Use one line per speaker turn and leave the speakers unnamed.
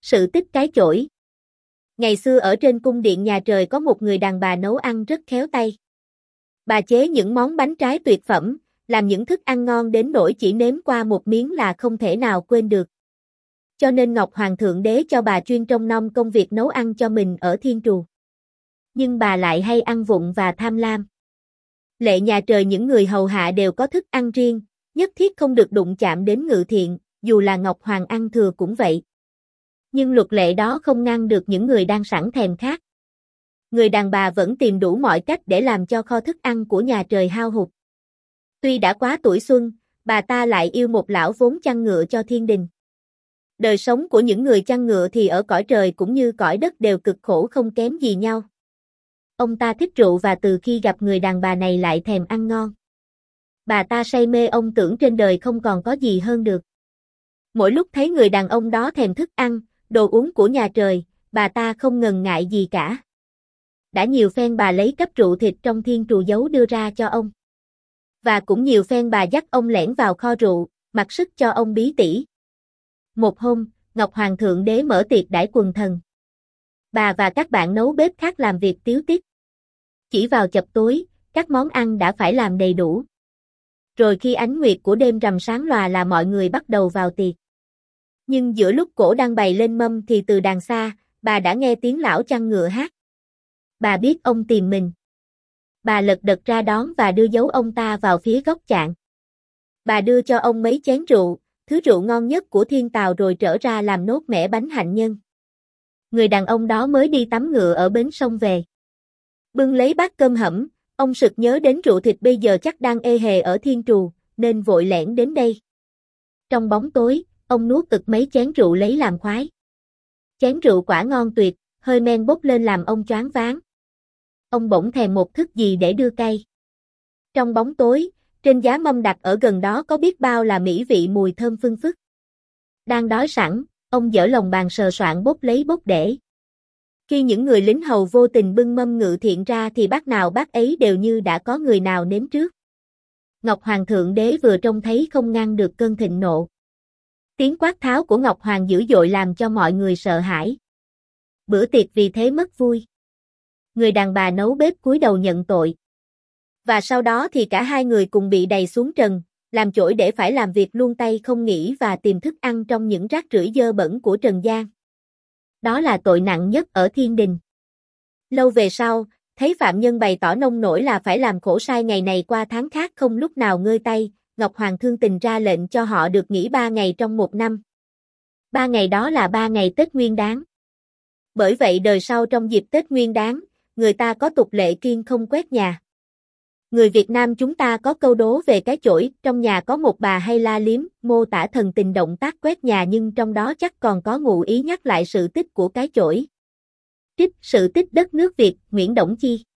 Sự tích cái chổi. Ngày xưa ở trên cung điện nhà trời có một người đàn bà nấu ăn rất khéo tay. Bà chế những món bánh trái tuyệt phẩm, làm những thức ăn ngon đến nỗi chỉ nếm qua một miếng là không thể nào quên được. Cho nên Ngọc Hoàng Thượng Đế cho bà chuyên trông nom công việc nấu ăn cho mình ở thiên trù. Nhưng bà lại hay ăn vụng và tham lam. Lệ nhà trời những người hầu hạ đều có thức ăn riêng, nhất thiết không được đụng chạm đến ngự thiện, dù là Ngọc Hoàng ăn thừa cũng vậy. Nhưng luật lệ đó không ngăn được những người đang sẵn thèm khát. Người đàn bà vẫn tìm đủ mọi cách để làm cho kho thức ăn của nhà trời hao hụt. Tuy đã quá tuổi xuân, bà ta lại yêu một lão vốn chăn ngựa cho thiên đình. Đời sống của những người chăn ngựa thì ở cõi trời cũng như cõi đất đều cực khổ không kém gì nhau. Ông ta thích rượu và từ khi gặp người đàn bà này lại thèm ăn ngon. Bà ta say mê ông tưởng trên đời không còn có gì hơn được. Mỗi lúc thấy người đàn ông đó thèm thức ăn, đồ uống của nhà trời, bà ta không ngần ngại gì cả. Đã nhiều phen bà lấy cắp rượu thịt trong thiên trù giấu đưa ra cho ông. Và cũng nhiều phen bà dắt ông lẻn vào kho rượu, mặc sức cho ông bí tỉ. Một hôm, Ngọc Hoàng Thượng Đế mở tiệc đãi quần thần. Bà và các bạn nấu bếp khác làm việc tíu tít. Chỉ vào chập tối, các món ăn đã phải làm đầy đủ. Rồi khi ánh nguyệt của đêm rằm sáng lòa là mọi người bắt đầu vào tiệc. Nhưng giữa lúc cổ đang bày lên mâm thì từ đàng xa, bà đã nghe tiếng lão chăn ngựa hát. Bà biết ông tìm mình. Bà lật đật ra đón và đưa dấu ông ta vào phía góc chạn. Bà đưa cho ông mấy chén rượu, thứ rượu ngon nhất của thiên tào rồi trở ra làm nốt mẻ bánh hạnh nhân. Người đàn ông đó mới đi tắm ngựa ở bến sông về. Bưng lấy bát cơm hẩm, ông sực nhớ đến rượu thịt bây giờ chắc đang ê hề ở thiên trù, nên vội lẻn đến đây. Trong bóng tối, ông nuốt ực mấy chén rượu lấy làm khoái. Chén rượu quả ngon tuyệt, hơi men bốc lên làm ông choáng váng. Ông bỗng thèm một thức gì để đưa cay. Trong bóng tối, trên giá mâm đặt ở gần đó có biết bao là mỹ vị mùi thơm phưng phức. Đang đói sẵn, ông dở lòng bàn sờ soạng bốc lấy bốc để. Khi những người lính hầu vô tình bưng mâm ngự thiện ra thì bát nào bát ấy đều như đã có người nào nếm trước. Ngọc Hoàng Thượng Đế vừa trông thấy không ngăn được cơn thịnh nộ. Tiếng quát tháo của Ngọc Hoàng dữ dội làm cho mọi người sợ hãi. Bữa tiệc vì thế mất vui. Người đàn bà nấu bếp cúi đầu nhận tội. Và sau đó thì cả hai người cùng bị đày xuống trần, làm chổi để phải làm việc luôn tay không nghỉ và tìm thức ăn trong những rác rưởi dơ bẩn của trần gian. Đó là tội nặng nhất ở thiên đình. Lâu về sau, thấy phạm nhân bày tỏ nông nổi là phải làm khổ sai ngày này qua tháng khác không lúc nào ngơi tay, Ngọc Hoàng thương tình ra lệnh cho họ được nghỉ 3 ngày trong một năm. 3 ngày đó là 3 ngày Tết Nguyên Đán. Bởi vậy đời sau trong dịp Tết Nguyên Đán, người ta có tục lệ kiêng không quét nhà. Người Việt Nam chúng ta có câu đố về cái chổi, trong nhà có một bà hay la liếm, mô tả thần tình động tác quét nhà nhưng trong đó chắc còn có ngụ ý nhắc lại sự tích của cái chổi. Trích Sự tích đất nước Việt, Nguyễn Đổng Chi.